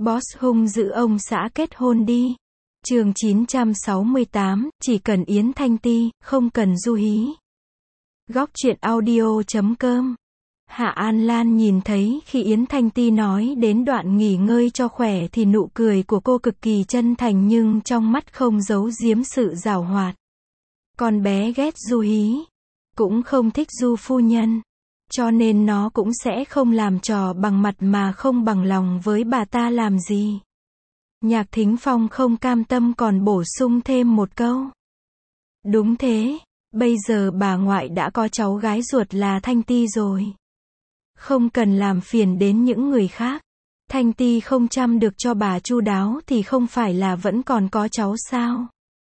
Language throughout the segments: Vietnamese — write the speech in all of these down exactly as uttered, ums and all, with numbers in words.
Boss hung dữ ông xã kết hôn đi. Chương chín trăm sáu mươi tám, chỉ cần Yến Thanh Ti, không cần Du Hí. Góc truyện audio chấm com. Hạ An Lan nhìn thấy khi Yến Thanh Ti nói đến đoạn nghỉ ngơi cho khỏe thì nụ cười của cô cực kỳ chân thành nhưng trong mắt không giấu giếm sự giảo hoạt. Con bé ghét Du Hí, cũng không thích Du phu nhân, cho nên nó cũng sẽ không làm trò bằng mặt mà không bằng lòng với bà ta làm gì. Nhạc Thính Phong không cam tâm còn bổ sung thêm một câu. Đúng thế, bây giờ bà ngoại đã có cháu gái ruột là Thanh Ti rồi. Không cần làm phiền đến những người khác. Thanh Ti không chăm được cho bà chu đáo thì không phải là vẫn còn có cháu sao?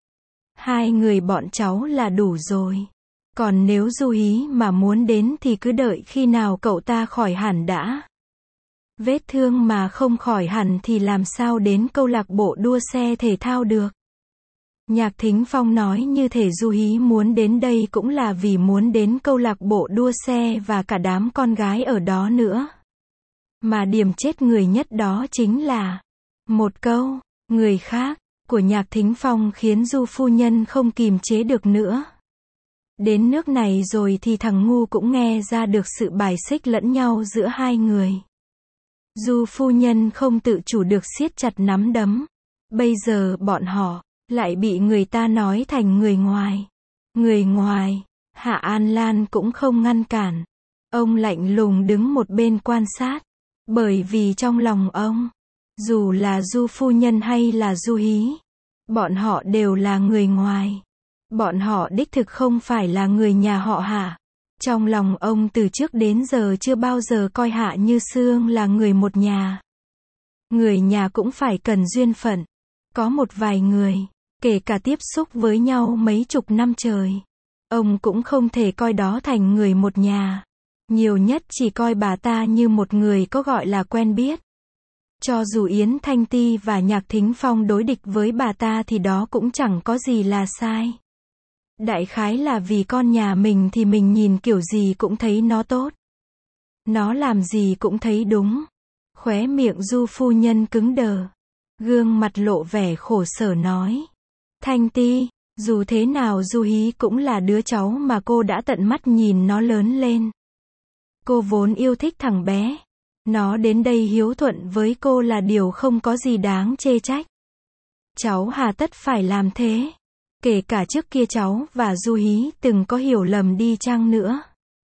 Hai người bọn cháu là đủ rồi. Còn nếu Du Hí mà muốn đến thì cứ đợi khi nào cậu ta khỏi hẳn đã. Vết thương mà không khỏi hẳn thì làm sao đến câu lạc bộ đua xe thể thao được. Nhạc Thính Phong nói như thể Du Hí muốn đến đây cũng là vì muốn đến câu lạc bộ đua xe và cả đám con gái ở đó nữa. Mà điểm chết người nhất đó chính là một câu, người khác, của Nhạc Thính Phong khiến Du phu nhân không kìm chế được nữa. Đến nước này rồi thì thằng ngu cũng nghe ra được sự bài xích lẫn nhau giữa hai người. Du phu nhân không tự chủ được siết chặt nắm đấm. Bây giờ bọn họ lại bị người ta nói thành người ngoài. Người ngoài, Hạ An Lan cũng không ngăn cản. Ông lạnh lùng đứng một bên quan sát. Bởi vì trong lòng ông, dù là Du phu nhân hay là Du Hí, bọn họ đều là người ngoài. Bọn họ đích thực không phải là người nhà họ Hạ. Trong lòng ông từ trước đến giờ chưa bao giờ coi Hạ Như Sương là người một nhà. Người nhà cũng phải cần duyên phận. Có một vài người, kể cả tiếp xúc với nhau mấy chục năm trời, ông cũng không thể coi đó thành người một nhà. Nhiều nhất chỉ coi bà ta như một người có gọi là quen biết. Cho dù Yến Thanh Ti và Nhạc Thính Phong đối địch với bà ta thì đó cũng chẳng có gì là sai. Đại khái là vì con nhà mình thì mình nhìn kiểu gì cũng thấy nó tốt. Nó làm gì cũng thấy đúng. Khóe miệng Du phu nhân cứng đờ. Gương mặt lộ vẻ khổ sở nói. Thanh Ti, dù thế nào Du Hí cũng là đứa cháu mà cô đã tận mắt nhìn nó lớn lên. Cô vốn yêu thích thằng bé. Nó đến đây hiếu thuận với cô là điều không có gì đáng chê trách. Cháu hà tất phải làm thế. Kể cả trước kia cháu và Du Hí từng có hiểu lầm đi chăng nữa.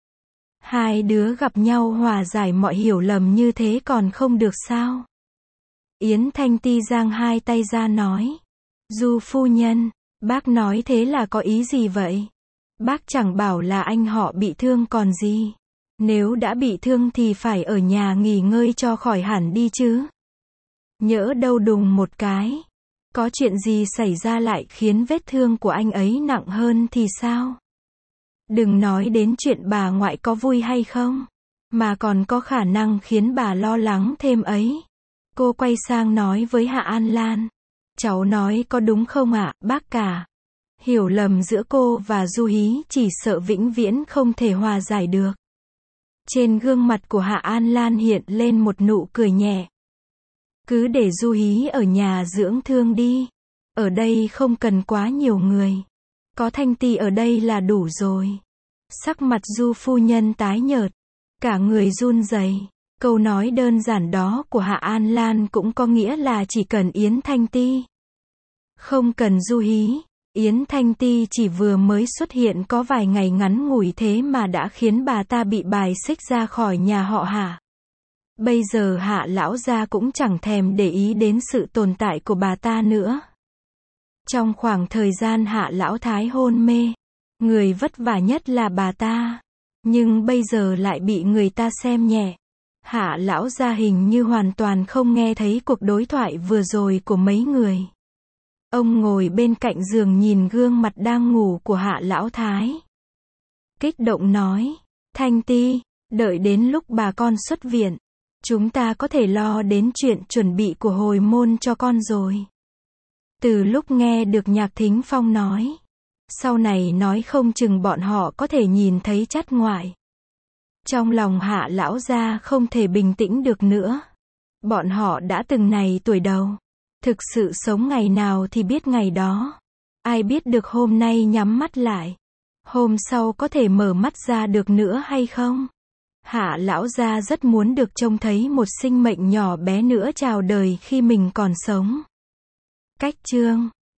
Hai đứa gặp nhau hòa giải mọi hiểu lầm như thế còn không được sao? Yến Thanh Ti giang hai tay ra nói. Du phu nhân, bác nói thế là có ý gì vậy? Bác chẳng bảo là anh họ bị thương còn gì. Nếu đã bị thương thì phải ở nhà nghỉ ngơi cho khỏi hẳn đi chứ. Nhỡ đâu đùng một cái. Có chuyện gì xảy ra lại khiến vết thương của anh ấy nặng hơn thì sao? Đừng nói đến chuyện bà ngoại có vui hay không, mà còn có khả năng khiến bà lo lắng thêm ấy. Cô quay sang nói với Hạ An Lan. Cháu nói có đúng không ạ, bác cả? Hiểu lầm giữa cô và Du Hí chỉ sợ vĩnh viễn không thể hòa giải được. Trên gương mặt của Hạ An Lan hiện lên một nụ cười nhẹ. Cứ để Du Hí ở nhà dưỡng thương đi. Ở đây không cần quá nhiều người. Có Thanh Ti ở đây là đủ rồi. Sắc mặt Du phu nhân tái nhợt. Cả người run rẩy. Câu nói đơn giản đó của Hạ An Lan cũng có nghĩa là chỉ cần Yến Thanh Ti. Không cần Du Hí. Yến Thanh Ti chỉ vừa mới xuất hiện có vài ngày ngắn ngủi thế mà đã khiến bà ta bị bài xích ra khỏi nhà họ Hạ. Bây giờ Hạ lão gia cũng chẳng thèm để ý đến sự tồn tại của bà ta nữa. Trong khoảng thời gian Hạ lão thái hôn mê, người vất vả nhất là bà ta. Nhưng bây giờ lại bị người ta xem nhẹ. Hạ lão gia hình như hoàn toàn không nghe thấy cuộc đối thoại vừa rồi của mấy người. Ông ngồi bên cạnh giường nhìn gương mặt đang ngủ của Hạ lão thái. Kích động nói, Thanh Ti, đợi đến lúc bà con xuất viện, chúng ta có thể lo đến chuyện chuẩn bị của hồi môn cho con rồi. Từ lúc nghe được Nhạc Thính Phong nói, sau này nói không chừng bọn họ có thể nhìn thấy chắt ngoại. Trong lòng Hạ lão gia không thể bình tĩnh được nữa. Bọn họ đã từng này tuổi đầu. Thực sự sống ngày nào thì biết ngày đó. Ai biết được hôm nay nhắm mắt lại, hôm sau có thể mở mắt ra được nữa hay không? Hạ lão gia rất muốn được trông thấy một sinh mệnh nhỏ bé nữa chào đời khi mình còn sống. Cách chương